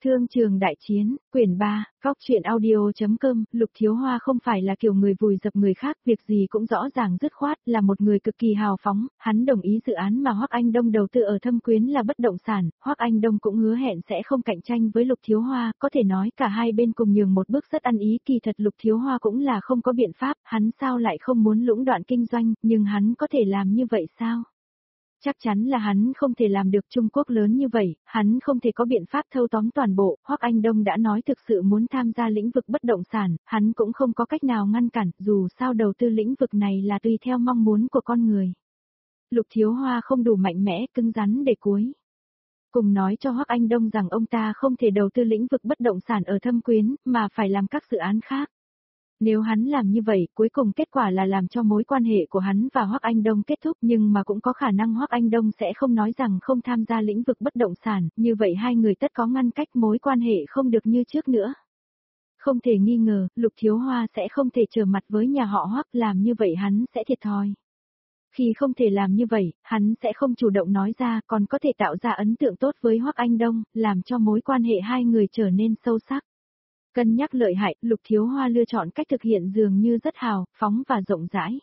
Thương trường đại chiến, quyển 3, góc truyện audio.com, Lục Thiếu Hoa không phải là kiểu người vùi dập người khác, việc gì cũng rõ ràng dứt khoát, là một người cực kỳ hào phóng, hắn đồng ý dự án mà Hoắc Anh Đông đầu tư ở Thâm Quyến là bất động sản, Hoắc Anh Đông cũng hứa hẹn sẽ không cạnh tranh với Lục Thiếu Hoa, có thể nói cả hai bên cùng nhường một bước rất ăn ý, kỳ thật Lục Thiếu Hoa cũng là không có biện pháp, hắn sao lại không muốn lũng đoạn kinh doanh, nhưng hắn có thể làm như vậy sao? Chắc chắn là hắn không thể làm được, Trung Quốc lớn như vậy, hắn không thể có biện pháp thâu tóm toàn bộ, Hoắc Anh Đông đã nói thực sự muốn tham gia lĩnh vực bất động sản, hắn cũng không có cách nào ngăn cản, dù sao đầu tư lĩnh vực này là tùy theo mong muốn của con người. Lục Thiếu Hoa không đủ mạnh mẽ, cứng rắn để cuối cùng nói cho Hoắc Anh Đông rằng ông ta không thể đầu tư lĩnh vực bất động sản ở Thâm Quyến, mà phải làm các dự án khác. Nếu hắn làm như vậy, cuối cùng kết quả là làm cho mối quan hệ của hắn và Hoắc Anh Đông kết thúc, nhưng mà cũng có khả năng Hoắc Anh Đông sẽ không nói rằng không tham gia lĩnh vực bất động sản, như vậy hai người tất có ngăn cách, mối quan hệ không được như trước nữa. Không thể nghi ngờ, Lục Thiếu Hoa sẽ không thể trở mặt với nhà họ Hoắc, làm như vậy hắn sẽ thiệt thòi. Khi không thể làm như vậy, hắn sẽ không chủ động nói ra, còn có thể tạo ra ấn tượng tốt với Hoắc Anh Đông, làm cho mối quan hệ hai người trở nên sâu sắc. Cân nhắc lợi hại, Lục Thiếu Hoa lựa chọn cách thực hiện dường như rất hào phóng và rộng rãi.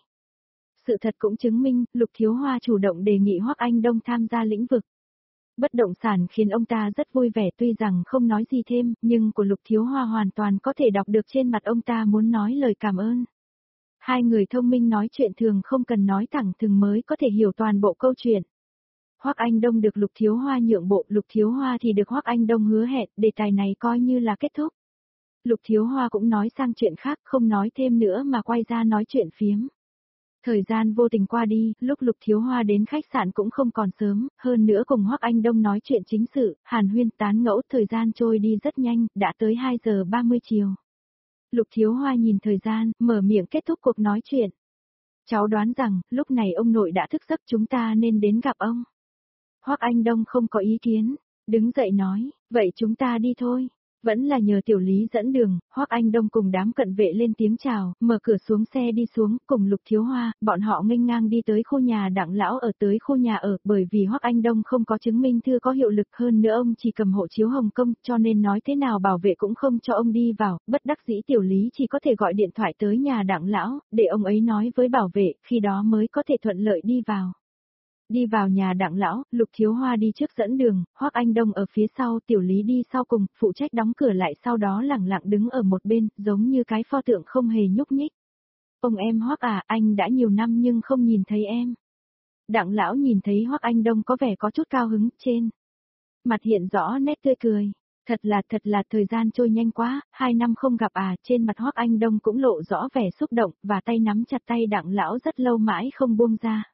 Sự thật cũng chứng minh, Lục Thiếu Hoa chủ động đề nghị Hoắc Anh Đông tham gia lĩnh vực bất động sản khiến ông ta rất vui vẻ, tuy rằng không nói gì thêm, nhưng của Lục Thiếu Hoa hoàn toàn có thể đọc được trên mặt ông ta muốn nói lời cảm ơn. Hai người thông minh nói chuyện thường không cần nói thẳng thừng mới có thể hiểu toàn bộ câu chuyện. Hoắc Anh Đông được Lục Thiếu Hoa nhượng bộ, Lục Thiếu Hoa thì được Hoắc Anh Đông hứa hẹn, đề tài này coi như là kết thúc. Lục Thiếu Hoa cũng nói sang chuyện khác, không nói thêm nữa mà quay ra nói chuyện phiếm. Thời gian vô tình qua đi, lúc Lục Thiếu Hoa đến khách sạn cũng không còn sớm, hơn nữa cùng Hoắc Anh Đông nói chuyện chính sự, hàn huyên tán ngẫu, thời gian trôi đi rất nhanh, đã tới 2 giờ 30 chiều. Lục Thiếu Hoa nhìn thời gian, mở miệng kết thúc cuộc nói chuyện. Cháu đoán rằng, lúc này ông nội đã thức giấc, chúng ta nên đến gặp ông. Hoắc Anh Đông không có ý kiến, đứng dậy nói, vậy chúng ta đi thôi. Vẫn là nhờ Tiểu Lý dẫn đường, Hoắc Anh Đông cùng đám cận vệ lên tiếng chào, mở cửa xuống xe đi xuống, cùng Lục Thiếu Hoa, bọn họ nghênh ngang đi tới khu nhà Đặng lão ở, tới khu nhà ở, bởi vì Hoắc Anh Đông không có chứng minh thư có hiệu lực, hơn nữa ông chỉ cầm hộ chiếu Hồng Kông, cho nên nói thế nào bảo vệ cũng không cho ông đi vào, bất đắc dĩ Tiểu Lý chỉ có thể gọi điện thoại tới nhà Đặng lão, để ông ấy nói với bảo vệ, khi đó mới có thể thuận lợi đi vào. Đi vào nhà Đặng lão, Lục Thiếu Hoa đi trước dẫn đường, Hoắc Anh Đông ở phía sau, Tiểu Lý đi sau cùng, phụ trách đóng cửa lại, sau đó lẳng lặng đứng ở một bên, giống như cái pho tượng không hề nhúc nhích. Ông em Hoắc à, anh đã nhiều năm nhưng không nhìn thấy em. Đặng lão nhìn thấy Hoắc Anh Đông có vẻ có chút cao hứng, trên mặt hiện rõ nét tươi cười. Thật là thời gian trôi nhanh quá, 2 năm không gặp à, trên mặt Hoắc Anh Đông cũng lộ rõ vẻ xúc động, và tay nắm chặt tay Đặng lão rất lâu mãi không buông ra.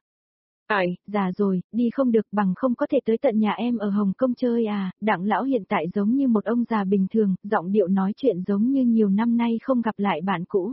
Già rồi, đi không được, bằng không có thể tới tận nhà em ở Hồng Kông chơi à, Đặng lão hiện tại giống như một ông già bình thường, giọng điệu nói chuyện giống như nhiều năm nay không gặp lại bạn cũ.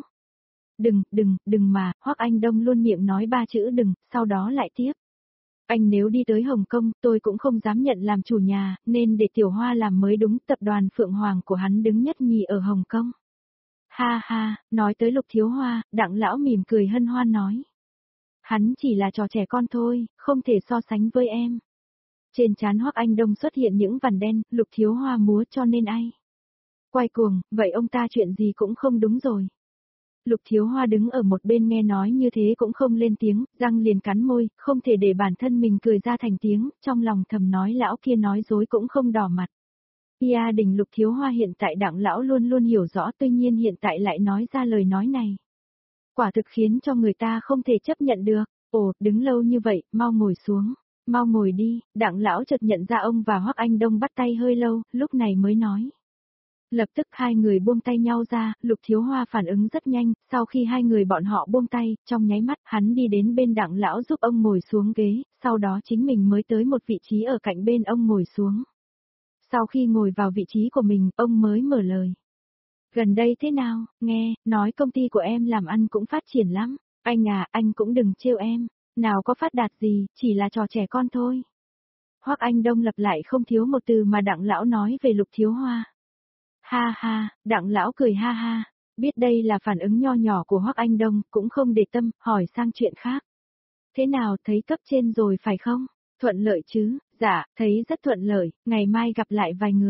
Đừng mà, Hoắc Anh Đông luôn miệng nói 3 chữ đừng, sau đó lại tiếp. Anh nếu đi tới Hồng Kông, tôi cũng không dám nhận làm chủ nhà, nên để Tiểu Hoa làm mới đúng, tập đoàn Phượng Hoàng của hắn đứng nhất nhì ở Hồng Kông. Ha ha, nói tới Lục Thiếu Hoa, Đặng lão mỉm cười hân hoan nói. Hắn chỉ là trò trẻ con thôi, không thể so sánh với em. Trên trán Hoắc Anh Đông xuất hiện những vằn đen, Lục Thiếu Hoa múa cho nên ai. Quay cuồng, vậy ông ta chuyện gì cũng không đúng rồi. Lục Thiếu Hoa đứng ở một bên nghe nói như thế cũng không lên tiếng, răng liền cắn môi, không thể để bản thân mình cười ra thành tiếng, trong lòng thầm nói lão kia nói dối cũng không đỏ mặt. Pia Đình Lục Thiếu Hoa hiện tại Đặng lão luôn luôn hiểu rõ, tuy nhiên hiện tại lại nói ra lời nói này. Quả thực khiến cho người ta không thể chấp nhận được. Ồ, đứng lâu như vậy, mau ngồi xuống. Mau ngồi đi, Đặng lão chợt nhận ra ông và Hoắc Anh Đông bắt tay hơi lâu, lúc này mới nói. Lập tức hai người buông tay nhau ra, Lục Thiếu Hoa phản ứng rất nhanh, sau khi hai người bọn họ buông tay, trong nháy mắt hắn đi đến bên Đặng lão giúp ông ngồi xuống ghế, sau đó chính mình mới tới một vị trí ở cạnh bên ông ngồi xuống. Sau khi ngồi vào vị trí của mình, ông mới mở lời. Gần đây thế nào, nghe, nói công ty của em làm ăn cũng phát triển lắm. Anh à, anh cũng đừng trêu em. Nào có phát đạt gì, chỉ là trò trẻ con thôi. Hoắc Anh Đông lặp lại không thiếu một từ mà Đặng lão nói về Lục Thiếu Hoa. Ha ha, Đặng lão cười ha ha. Biết đây là phản ứng nho nhỏ của Hoắc Anh Đông, cũng không để tâm, hỏi sang chuyện khác. Thế nào, thấy cấp trên rồi phải không? Thuận lợi chứ? Dạ, thấy rất thuận lợi, ngày mai gặp lại vài người.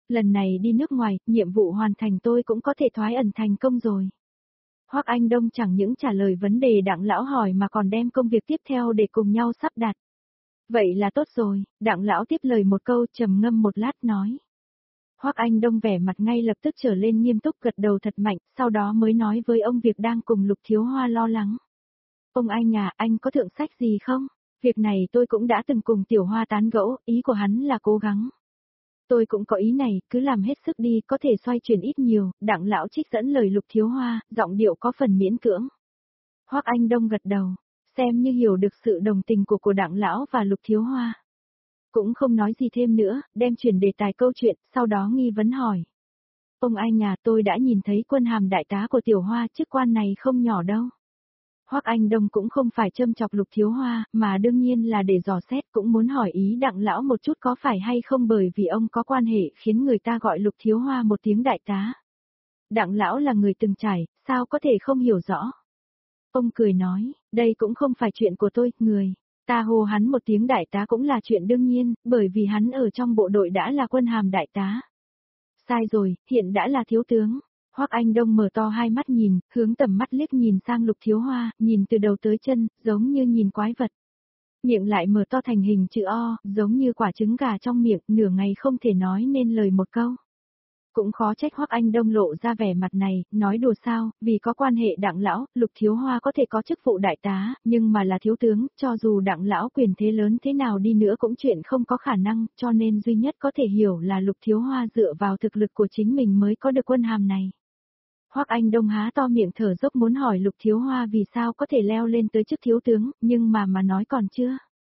Lần này đi nước ngoài, nhiệm vụ hoàn thành tôi cũng có thể thoái ẩn thành công rồi. Hoắc Anh Đông chẳng những trả lời vấn đề Đặng lão hỏi mà còn đem công việc tiếp theo để cùng nhau sắp đặt. Vậy là tốt rồi, Đặng lão tiếp lời một câu trầm ngâm một lát nói. Hoắc Anh Đông vẻ mặt ngay lập tức trở lên nghiêm túc gật đầu thật mạnh, sau đó mới nói với ông việc đang cùng Lục Thiếu Hoa lo lắng. Ông anh à, anh có thượng sách gì không? Việc này tôi cũng đã từng cùng Tiểu Hoa tán gẫu, ý của hắn là cố gắng. Tôi cũng có ý này, cứ làm hết sức đi, có thể xoay chuyển ít nhiều, Đặng lão trích dẫn lời Lục Thiếu Hoa, giọng điệu có phần miễn cưỡng. Hoắc Anh Đông gật đầu, xem như hiểu được sự đồng tình của Đặng lão và Lục Thiếu Hoa. Cũng không nói gì thêm nữa, đem chuyển đề tài câu chuyện, sau đó nghi vấn hỏi. Ông anh à, tôi đã nhìn thấy quân hàm đại tá của Tiểu Hoa, chức quan này không nhỏ đâu. Hoắc Anh Đông cũng không phải châm chọc Lục Thiếu Hoa, mà đương nhiên là để dò xét, cũng muốn hỏi ý Đặng lão một chút có phải hay không, bởi vì ông có quan hệ khiến người ta gọi Lục Thiếu Hoa một tiếng đại tá. Đặng lão là người từng trải, sao có thể không hiểu rõ. Ông cười nói, đây cũng không phải chuyện của tôi, ta hô hắn một tiếng đại tá cũng là chuyện đương nhiên, bởi vì hắn ở trong bộ đội đã là quân hàm đại tá. Sai rồi, hiện đã là thiếu tướng. Hoắc Anh Đông mở to hai mắt nhìn, hướng tầm mắt liếc nhìn sang Lục Thiếu Hoa, nhìn từ đầu tới chân, giống như nhìn quái vật. Miệng lại mở to thành hình chữ O, giống như quả trứng gà trong miệng, nửa ngày không thể nói nên lời một câu. Cũng khó trách Hoắc Anh Đông lộ ra vẻ mặt này, nói đùa sao, vì có quan hệ Đặng lão, Lục Thiếu Hoa có thể có chức vụ đại tá, nhưng mà là thiếu tướng, cho dù Đặng lão quyền thế lớn thế nào đi nữa cũng chuyện không có khả năng, cho nên duy nhất có thể hiểu là Lục Thiếu Hoa dựa vào thực lực của chính mình mới có được quân hàm này. Hoắc Anh Đông há to miệng thở dốc muốn hỏi Lục Thiếu Hoa vì sao có thể leo lên tới chức thiếu tướng, nhưng mà nói còn chưa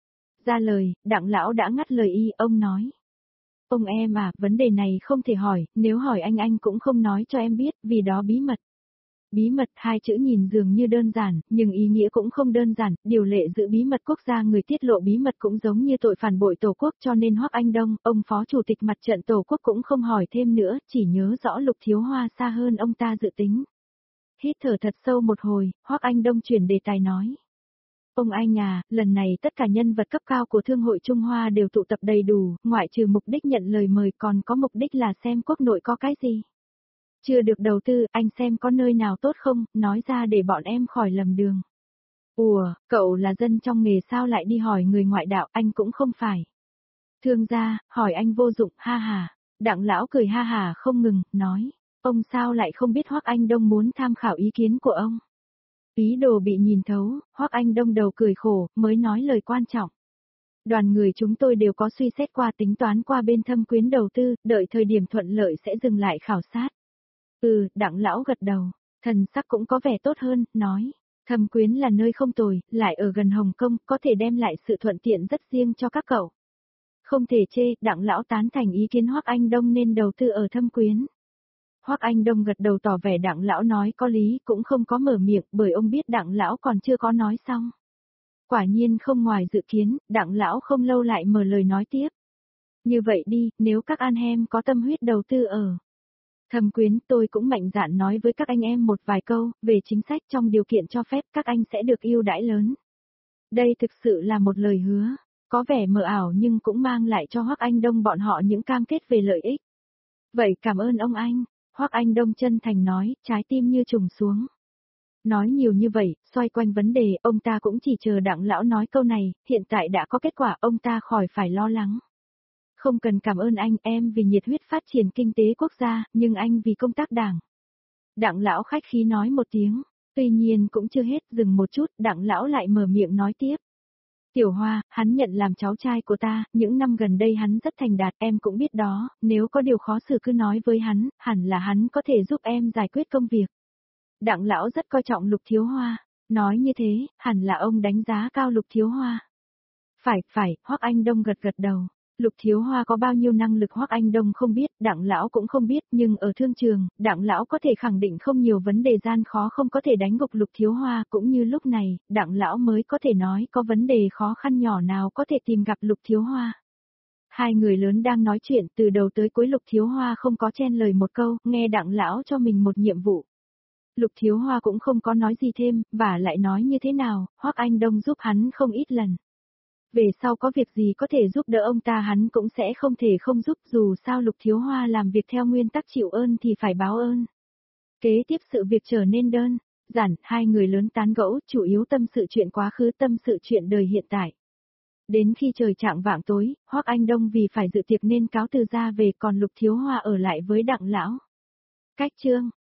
ra lời, Đặng lão đã ngắt lời y, ông nói. Ông em à, vấn đề này không thể hỏi, nếu hỏi anh cũng không nói cho em biết, vì đó bí mật. Bí mật, hai chữ nhìn dường như đơn giản, nhưng ý nghĩa cũng không đơn giản, điều lệ giữ bí mật quốc gia, người tiết lộ bí mật cũng giống như tội phản bội Tổ quốc, cho nên Hoắc Anh Đông, ông phó chủ tịch mặt trận Tổ quốc cũng không hỏi thêm nữa, chỉ nhớ rõ Lục Thiếu Hoa xa hơn ông ta dự tính. Hít thở thật sâu một hồi, Hoắc Anh Đông chuyển đề tài nói. Ông anh à, lần này tất cả nhân vật cấp cao của Thương hội Trung Hoa đều tụ tập đầy đủ, ngoại trừ mục đích nhận lời mời còn có mục đích là xem quốc nội có cái gì. Chưa được đầu tư, anh xem có nơi nào tốt không, nói ra để bọn em khỏi lầm đường. Ủa, cậu là dân trong nghề sao lại đi hỏi người ngoại đạo, anh cũng không phải. Thương gia, hỏi anh vô dụng, ha ha. Đặng lão cười ha ha không ngừng, nói, ông sao lại không biết Hoắc Anh Đông muốn tham khảo ý kiến của ông. Ý đồ bị nhìn thấu, Hoắc Anh Đông đầu cười khổ, mới nói lời quan trọng. Đoàn người chúng tôi đều có suy xét qua, tính toán qua bên Thâm Quyến đầu tư, đợi thời điểm thuận lợi sẽ dừng lại khảo sát. Đặng lão gật đầu, thần sắc cũng có vẻ tốt hơn, nói. Thâm Quyến là nơi không tồi, lại ở gần Hồng Kông, có thể đem lại sự thuận tiện rất riêng cho các cậu. Không thể chê, Đặng lão tán thành ý kiến Hoắc Anh Đông nên đầu tư ở Thâm Quyến. Hoắc Anh Đông gật đầu tỏ vẻ Đặng lão nói có lý, cũng không có mở miệng, bởi ông biết Đặng lão còn chưa có nói xong. Quả nhiên không ngoài dự kiến, Đặng lão không lâu lại mở lời nói tiếp. Như vậy đi, nếu các anh em có tâm huyết đầu tư ở Thâm Quyến, tôi cũng mạnh dạn nói với các anh em một vài câu, về chính sách trong điều kiện cho phép các anh sẽ được ưu đãi lớn. Đây thực sự là một lời hứa, có vẻ mờ ảo nhưng cũng mang lại cho Hoắc Anh Đông bọn họ những cam kết về lợi ích. Vậy cảm ơn ông anh. Hoắc Anh Đông chân thành nói, trái tim như trùng xuống. Nói nhiều như vậy, xoay quanh vấn đề, ông ta cũng chỉ chờ Đặng lão nói câu này, hiện tại đã có kết quả, ông ta khỏi phải lo lắng. Không cần cảm ơn anh, em vì nhiệt huyết phát triển kinh tế quốc gia, nhưng anh vì công tác đảng. Đặng lão khách khí nói một tiếng, tuy nhiên cũng chưa hết, dừng một chút, Đặng lão lại mở miệng nói tiếp. Tiểu Hoa, hắn nhận làm cháu trai của ta, những năm gần đây hắn rất thành đạt, em cũng biết đó, nếu có điều khó xử cứ nói với hắn, hẳn là hắn có thể giúp em giải quyết công việc. Đặng lão rất coi trọng Lục Thiếu Hoa, nói như thế, hẳn là ông đánh giá cao Lục Thiếu Hoa. Phải, Hoắc Anh Đông gật gật đầu. Lục Thiếu Hoa có bao nhiêu năng lực Hoắc Anh Đông không biết, Đặng lão cũng không biết, nhưng ở thương trường, Đặng lão có thể khẳng định không nhiều vấn đề gian khó không có thể đánh gục Lục Thiếu Hoa, cũng như lúc này, Đặng lão mới có thể nói có vấn đề khó khăn nhỏ nào có thể tìm gặp Lục Thiếu Hoa. Hai người lớn đang nói chuyện, từ đầu tới cuối Lục Thiếu Hoa không có chen lời một câu, nghe Đặng lão cho mình một nhiệm vụ. Lục Thiếu Hoa cũng không có nói gì thêm, và lại nói như thế nào, Hoắc Anh Đông giúp hắn không ít lần. Về sau có việc gì có thể giúp đỡ ông ta hắn cũng sẽ không thể không giúp, dù sao Lục Thiếu Hoa làm việc theo nguyên tắc chịu ơn thì phải báo ơn. Kế tiếp sự việc trở nên đơn giản, hai người lớn tán gẫu, chủ yếu tâm sự chuyện quá khứ, tâm sự chuyện đời hiện tại. Đến khi trời chạng vạng tối, Hoắc Anh Đông vì phải dự tiệc nên cáo từ ra về, còn Lục Thiếu Hoa ở lại với Đặng lão. Cách chương